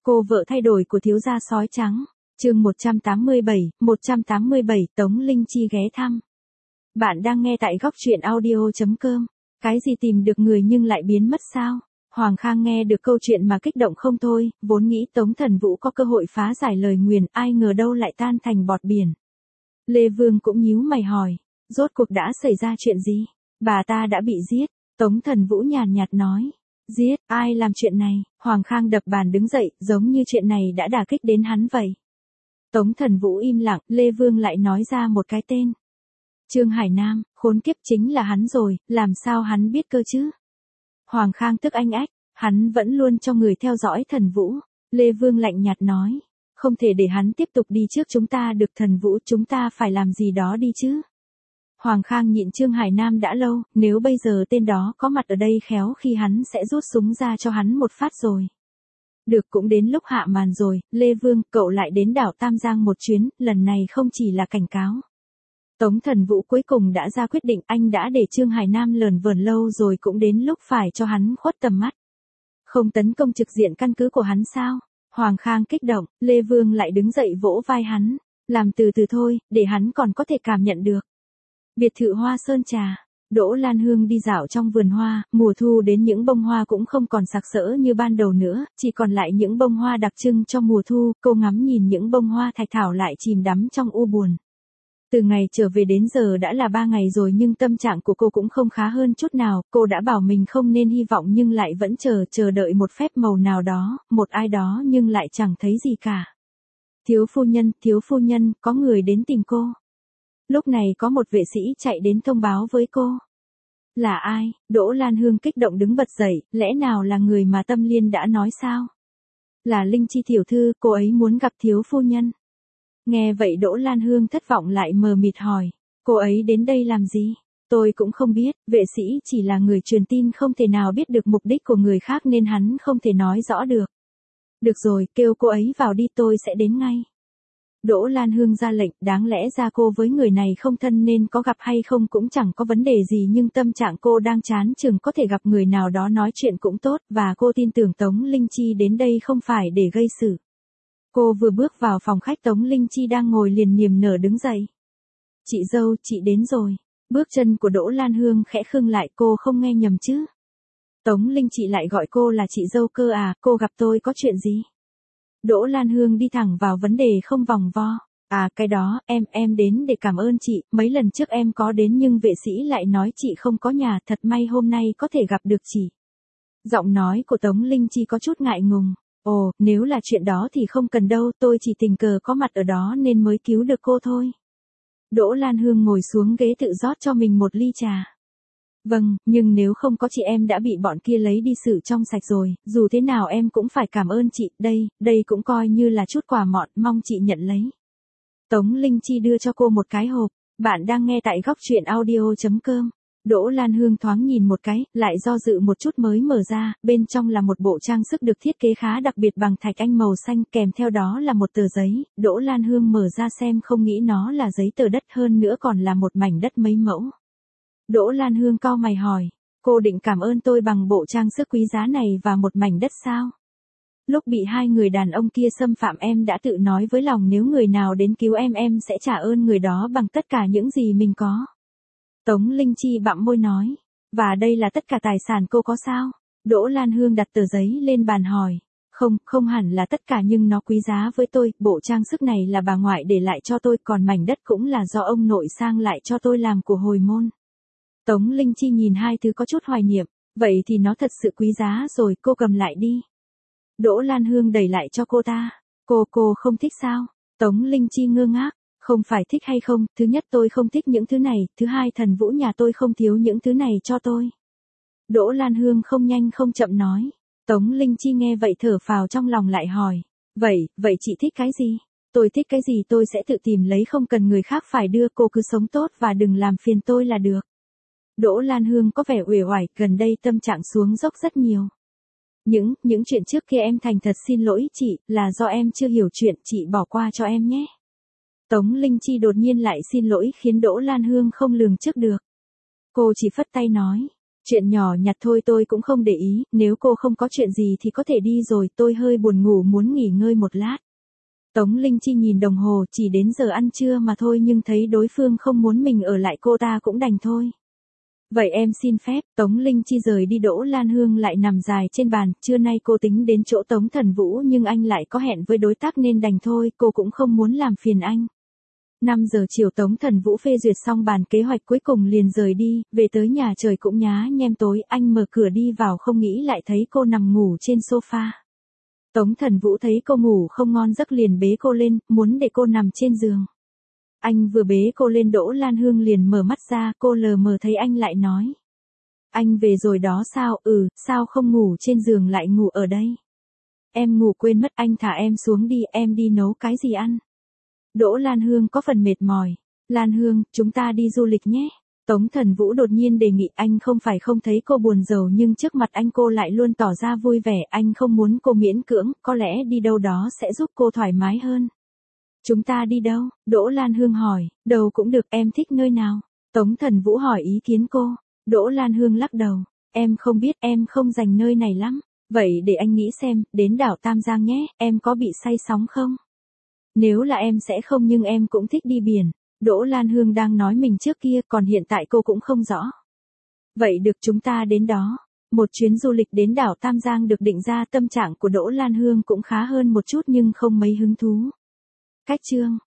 Cô vợ thay đổi của thiếu gia sói trắng. Chương 187, Tống Linh Chi ghé thăm. Bạn đang nghe tại góc truyện audio.com. Cái gì tìm được người nhưng lại biến mất sao? Hoàng Khang nghe được câu chuyện mà kích động không thôi, vốn nghĩ Tống Thần Vũ có cơ hội phá giải lời nguyền, ai ngờ đâu lại tan thành bọt biển. Lê Vương cũng nhíu mày hỏi, rốt cuộc đã xảy ra chuyện gì? Bà ta đã bị giết. Tống Thần Vũ nhàn nhạt nói. Giết, ai làm chuyện này? Hoàng Khang đập bàn đứng dậy, giống như chuyện này đã đả kích đến hắn vậy. Tống Thần Vũ im lặng, Lê Vương lại nói ra một cái tên. Trương Hải Nam, khốn kiếp chính là hắn rồi, làm sao hắn biết cơ chứ? Hoàng Khang tức anh ách, hắn vẫn luôn cho người theo dõi Thần Vũ. Lê Vương lạnh nhạt nói, không thể để hắn tiếp tục đi trước chúng ta được. Thần Vũ, chúng ta phải làm gì đó đi chứ? Hoàng Khang nhịn Trương Hải Nam đã lâu, nếu bây giờ tên đó có mặt ở đây khéo khi hắn sẽ rút súng ra cho hắn một phát rồi. Được, cũng đến lúc hạ màn rồi. Lê Vương, cậu lại đến đảo Tam Giang một chuyến, lần này không chỉ là cảnh cáo. Tống Thần Vũ cuối cùng đã ra quyết định, anh đã để Trương Hải Nam lờn vờn lâu rồi, cũng đến lúc phải cho hắn khuất tầm mắt. Không tấn công trực diện căn cứ của hắn sao? Hoàng Khang kích động, Lê Vương lại đứng dậy vỗ vai hắn. Làm từ từ thôi, để hắn còn có thể cảm nhận được. Biệt thự Hoa Sơn Trà. Đỗ Lan Hương đi dạo trong vườn hoa, mùa thu đến những bông hoa cũng không còn sặc sỡ như ban đầu nữa, chỉ còn lại những bông hoa đặc trưng cho mùa thu. Cô ngắm nhìn những bông hoa thạch thảo lại chìm đắm trong u buồn. Từ ngày trở về đến giờ đã là 3 ngày rồi nhưng tâm trạng của cô cũng không khá hơn chút nào. Cô đã bảo mình không nên hy vọng nhưng lại vẫn chờ đợi một phép màu nào đó, một ai đó nhưng lại chẳng thấy gì cả. Thiếu phu nhân, có người đến tìm cô. Lúc này có một vệ sĩ chạy đến thông báo với cô. Là ai? Đỗ Lan Hương kích động đứng bật dậy, lẽ nào là người mà Tâm Liên đã nói sao? Là Linh Chi tiểu thư, cô ấy muốn gặp thiếu phu nhân. Nghe vậy Đỗ Lan Hương thất vọng lại mờ mịt hỏi, cô ấy đến đây làm gì? Tôi cũng không biết, vệ sĩ chỉ là người truyền tin không thể nào biết được mục đích của người khác nên hắn không thể nói rõ được. Được rồi, kêu cô ấy vào đi, tôi sẽ đến ngay. Đỗ Lan Hương ra lệnh, đáng lẽ ra cô với người này không thân nên có gặp hay không cũng chẳng có vấn đề gì nhưng tâm trạng cô đang chán chừng, có thể gặp người nào đó nói chuyện cũng tốt, và cô tin tưởng Tống Linh Chi đến đây không phải để gây sự. Cô vừa bước vào phòng khách, Tống Linh Chi đang ngồi liền niềm nở đứng dậy. Chị dâu, chị đến rồi. Bước chân của Đỗ Lan Hương khẽ khựng lại, cô không nghe nhầm chứ? Tống Linh Chi lại gọi cô là chị dâu cơ à? Cô gặp tôi có chuyện gì? Đỗ Lan Hương đi thẳng vào vấn đề không vòng vo. À, cái đó, em đến để cảm ơn chị, mấy lần trước em có đến nhưng vệ sĩ lại nói chị không có nhà, thật may hôm nay có thể gặp được chị. Giọng nói của Tống Linh Chi có chút ngại ngùng. Ồ, nếu là chuyện đó thì không cần đâu, tôi chỉ tình cờ có mặt ở đó nên mới cứu được cô thôi. Đỗ Lan Hương ngồi xuống ghế tự rót cho mình một ly trà. Vâng, nhưng nếu không có chị em đã bị bọn kia lấy đi xử trong sạch rồi, dù thế nào em cũng phải cảm ơn chị, đây cũng coi như là chút quà mọn, mong chị nhận lấy. Tống Linh Chi đưa cho cô một cái hộp, bạn đang nghe tại góc truyện audio.com. Đỗ Lan Hương thoáng nhìn một cái, lại do dự một chút mới mở ra, bên trong là một bộ trang sức được thiết kế khá đặc biệt bằng thạch anh màu xanh, kèm theo đó là một tờ giấy. Đỗ Lan Hương mở ra xem không nghĩ nó là giấy tờ đất, hơn nữa còn là một mảnh đất mấy mẫu. Đỗ Lan Hương cau mày hỏi, cô định cảm ơn tôi bằng bộ trang sức quý giá này và một mảnh đất sao? Lúc bị hai người đàn ông kia xâm phạm em đã tự nói với lòng nếu người nào đến cứu em sẽ trả ơn người đó bằng tất cả những gì mình có. Tống Linh Chi bặm môi nói, và đây là tất cả tài sản cô có sao? Đỗ Lan Hương đặt tờ giấy lên bàn hỏi, không hẳn là tất cả nhưng nó quý giá với tôi, bộ trang sức này là bà ngoại để lại cho tôi, còn mảnh đất cũng là do ông nội sang lại cho tôi làm của hồi môn. Tống Linh Chi nhìn hai thứ có chút hoài niệm, vậy thì nó thật sự quý giá rồi, cô cầm lại đi. Đỗ Lan Hương đẩy lại cho cô ta, cô không thích sao? Tống Linh Chi ngơ ngác. Không phải thích hay không, thứ nhất tôi không thích những thứ này, thứ hai Thần Vũ nhà tôi không thiếu những thứ này cho tôi. Đỗ Lan Hương không nhanh không chậm nói. Tống Linh Chi nghe vậy thở phào trong lòng lại hỏi. Vậy chị thích cái gì? Tôi thích cái gì tôi sẽ tự tìm lấy, không cần người khác phải đưa, cô cứ sống tốt và đừng làm phiền tôi là được. Đỗ Lan Hương có vẻ uể oải, gần đây tâm trạng xuống dốc rất nhiều. Những chuyện trước kia em thành thật xin lỗi chị, là do em chưa hiểu chuyện, chị bỏ qua cho em nhé. Tống Linh Chi đột nhiên lại xin lỗi khiến Đỗ Lan Hương không lường trước được. Cô chỉ phất tay nói, Chuyện nhỏ nhặt thôi tôi cũng không để ý, nếu cô không có chuyện gì thì có thể đi rồi, tôi hơi buồn ngủ muốn nghỉ ngơi một lát. Tống Linh Chi nhìn đồng hồ, chỉ đến giờ ăn trưa mà thôi, nhưng thấy đối phương không muốn mình ở lại cô ta cũng đành thôi. Vậy em xin phép. Tống Linh Chi rời đi. Đỗ Lan Hương lại nằm dài trên bàn, trưa nay cô tính đến chỗ Tống Thần Vũ nhưng anh lại có hẹn với đối tác nên đành thôi, cô cũng không muốn làm phiền anh. 5 giờ chiều Tống Thần Vũ phê duyệt xong bản kế hoạch cuối cùng liền rời đi, về tới nhà trời cũng nhá nhem tối, anh mở cửa đi vào không nghĩ lại thấy cô nằm ngủ trên sofa. Tống Thần Vũ thấy cô ngủ không ngon giấc liền bế cô lên, muốn để cô nằm trên giường. Anh vừa bế cô lên Đỗ Lan Hương liền mở mắt ra, cô lờ mờ thấy anh lại nói. Anh về rồi đó sao, sao không ngủ trên giường lại ngủ ở đây? Em ngủ quên mất, anh thả em xuống đi, em đi nấu cái gì ăn? Đỗ Lan Hương có phần mệt mỏi. Lan Hương, chúng ta đi du lịch nhé. Tống Thần Vũ đột nhiên đề nghị, anh không phải không thấy cô buồn rầu nhưng trước mặt anh cô lại luôn tỏ ra vui vẻ, anh không muốn cô miễn cưỡng, có lẽ đi đâu đó sẽ giúp cô thoải mái hơn. Chúng ta đi đâu? Đỗ Lan Hương hỏi. Đâu cũng được, em thích nơi nào? Tống Thần Vũ hỏi ý kiến cô. Đỗ Lan Hương lắc đầu. Em không biết, em không dành nơi này lắm. Vậy để anh nghĩ xem, đến đảo Tam Giang nhé, em có bị say sóng không? Nếu là em sẽ không nhưng em cũng thích đi biển. Đỗ Lan Hương đang nói mình trước kia, còn hiện tại cô cũng không rõ. Vậy được, chúng ta đến đó. Một chuyến du lịch đến đảo Tam Giang được định ra, tâm trạng của Đỗ Lan Hương cũng khá hơn một chút nhưng không mấy hứng thú. Cách chương